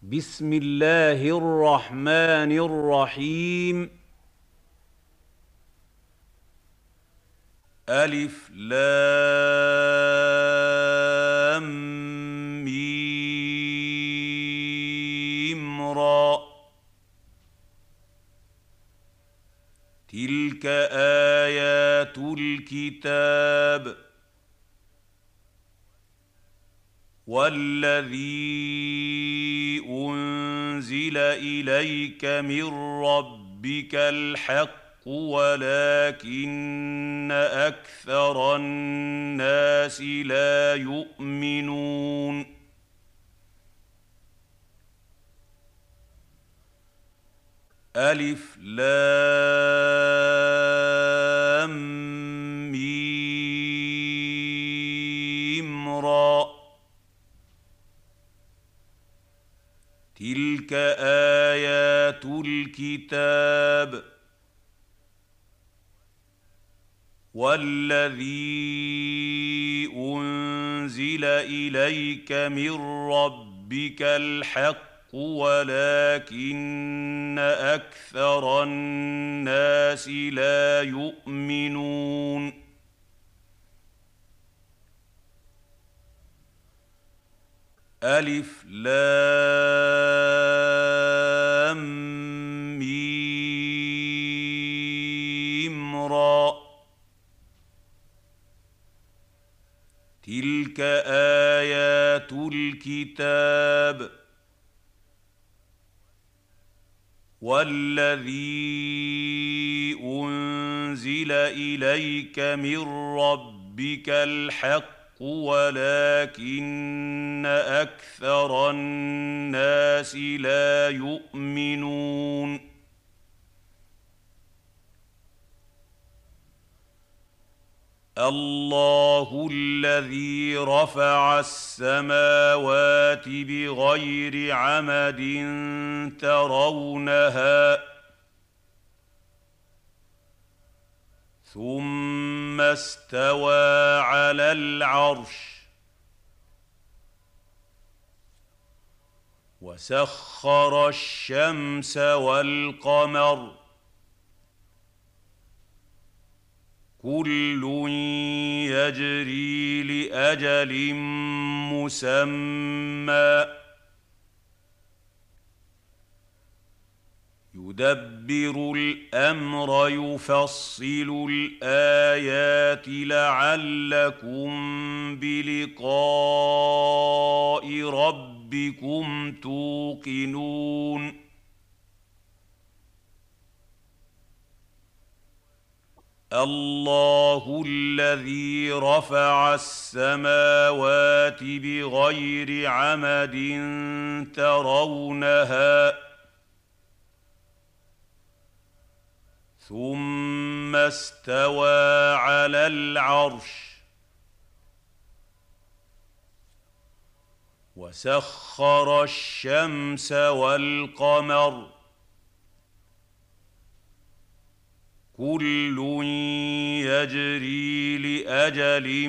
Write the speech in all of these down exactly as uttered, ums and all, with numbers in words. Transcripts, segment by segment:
بسم الله الرحمن الرحيم. ألف لام ميم را. تلك آيات الكتاب والذي أنزل إليك من ربك الحق ولكن أكثر الناس لا يؤمنون. ألف لام ميم را. تلك آيات الكتاب والذي أنزل إليك من ربك الحق ولكن أكثر الناس لا يؤمنون. ألف لام ميم را. تلك آيات الكتاب والذي أنزل إليك من ربك الحق ولكن أكثر الناس لا يؤمنون. الله الذي رفع السماوات بغير عمد ترونها ثم استوى على العرش وسخر الشمس والقمر كل يجري لأجل مسمى يدبر الأمر يفصل الآيات لعلكم بلقاء ربكم توقنون. الله الذي رفع السماوات بغير عمد ترونها ثم استوى على العرش وسخر الشمس والقمر كل يجري لأجل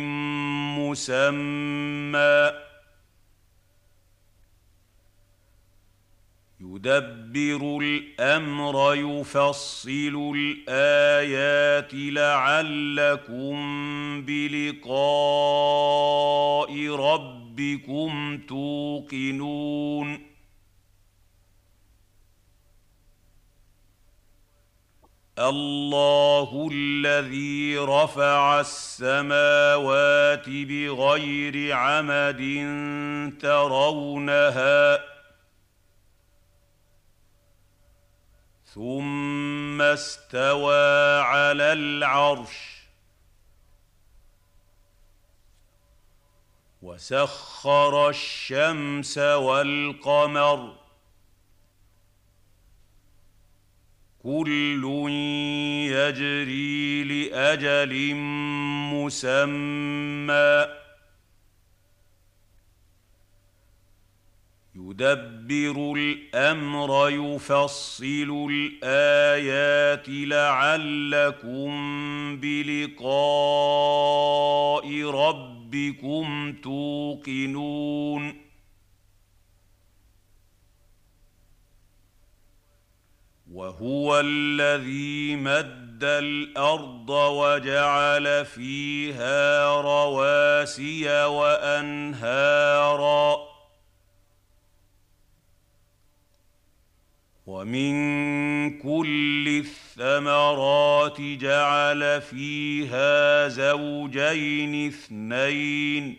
مسمى يدبر الأمر يفصل الآيات لعلكم بلقاء ربكم توقنون. الله الذي رفع السماوات بغير عمد ترونها ثم استوى على العرش وسخر الشمس والقمر كل يجري لأجل مسمى يدبر الأمر يفصل الآيات لعلكم بلقاء ربكم توقنون. وهو الذي مد الارض وجعل فيها رواسي وانهارا ومن كل الثمرات جعل فيها زوجين اثنين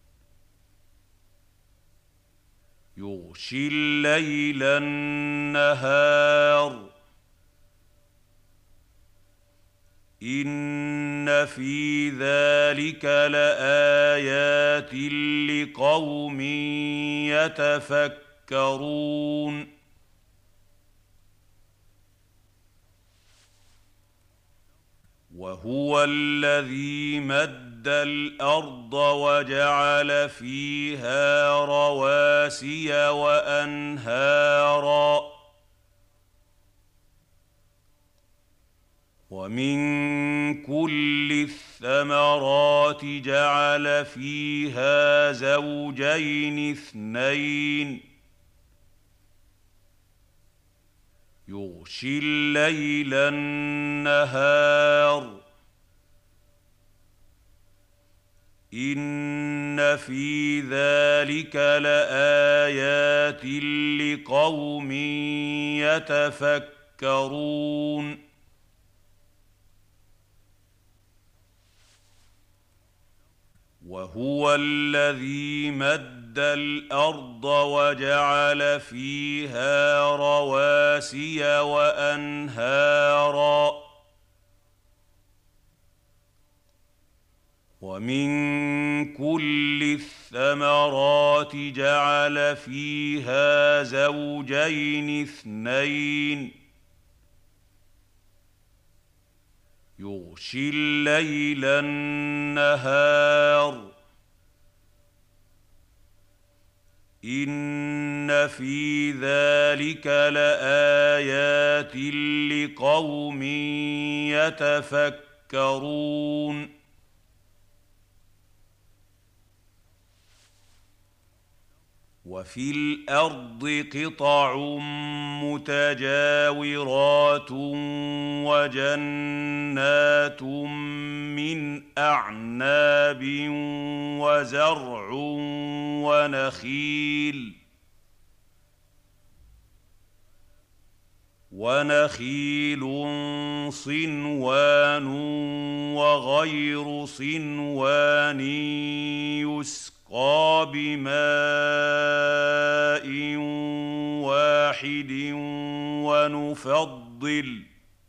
يغشي الليل النهار إن في ذلك لآيات لقوم يتفكرون وهو الذي مد الأرض وجعل فيها رواسي وأنهارا ومن كل الثمرات جعل فيها زوجين اثنين يغشي الليل النهار إن في ذلك لآيات لقوم يتفكرون وهو الذي مد الأرض وجعل فيها رواسي وأنهارا ومن كل الثمرات جعل فيها زوجين اثنين يغشي الليل النهار إن في ذلك لآيات لقوم يتفكرون وفي الأرض قطع متجاورات وجنات من أعناب وزرع ونخيل ونخيل صنوان وغير صنوان يسقى بماء واحد ونفضل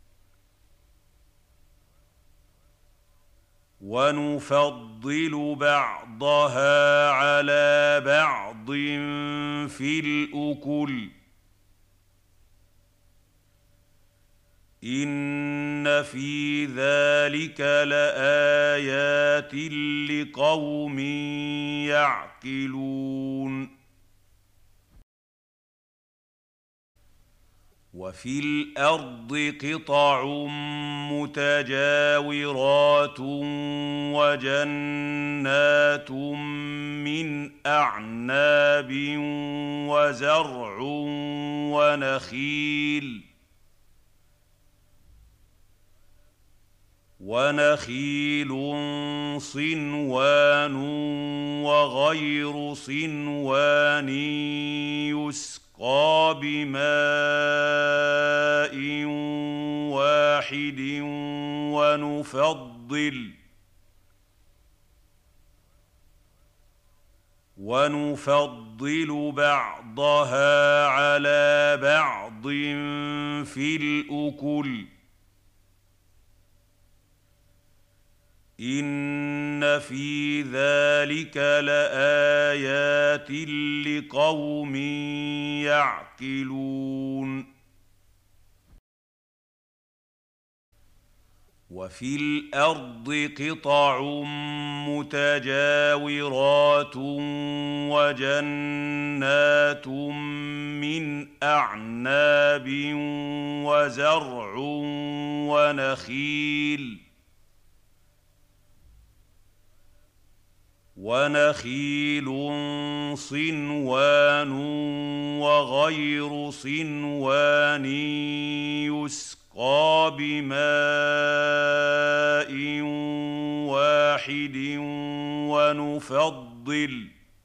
ونفضل بعضها على بعض في الأكل إن في ذلك لآيات لقوم يعقلون وفي الأرض قطع متجاورات وجنات من أعناب وزرع ونخيل ونخيل صنوان وغير صنوان يسقى بماء واحد ونفضل ونفضل بعضها على بعض في الأكل إن في ذلك لآيات لقوم يعقلون وفي الأرض قطع متجاورات وجنات من أعناب وزرع ونخيل ونخيل صنوان وغير صنوان يسقى بماء واحد ونفضل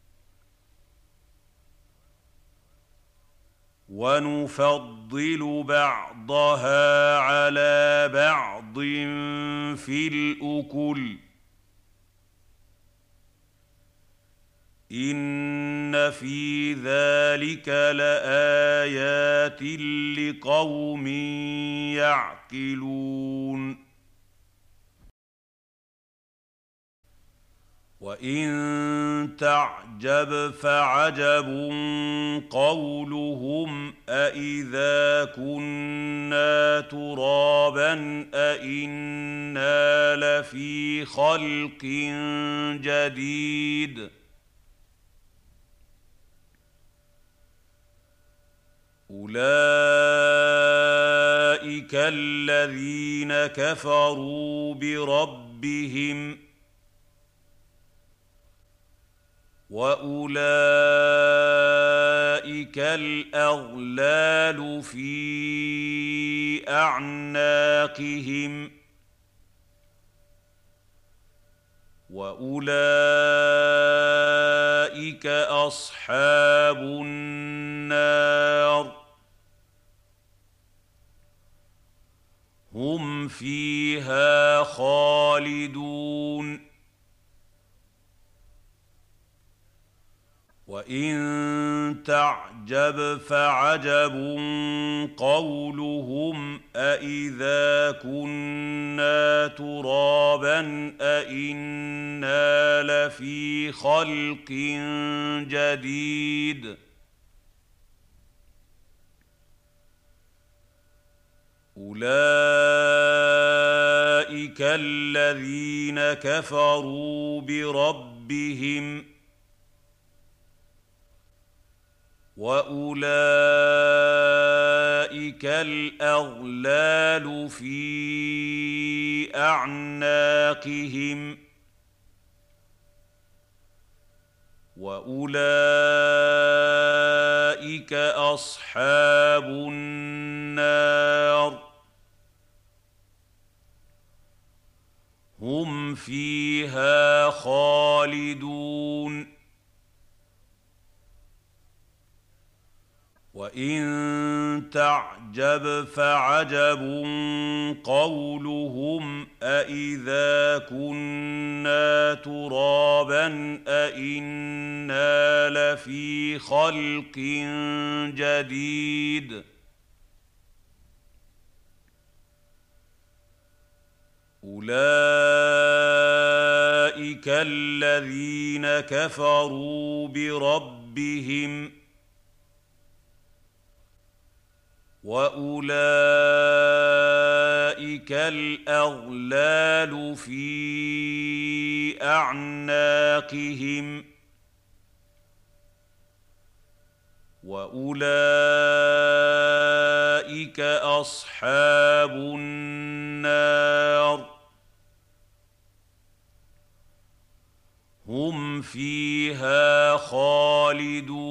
ونفضل بعضها على بعض في الأكل إن في ذلك لآيات لقوم يعقلون وإن تعجب فعجب قولهم أإذا كنا ترابا أإنا لفي خلق جديد أولئك الذين كفروا بربهم وأولئك الأغلال في أعناقهم وأولئك أصحاب النار هم فيها خالدون وإن تعجب فعجب قولهم أإذا كنا ترابا أإنا لفي خلق جديد أولئك الذين كفروا بربهم وأولئك الأغلال في أعناقهم وأولئك أصحاب النار هم فيها خالدون وإن تعجب فعجب قولهم أإذا كنا ترابا أإنا لفي خلق جديد أولئك الذين كفروا بربهم وأولئك الأغلال في أعناقهم وأولئك أصحاب النار هم فيها خالدون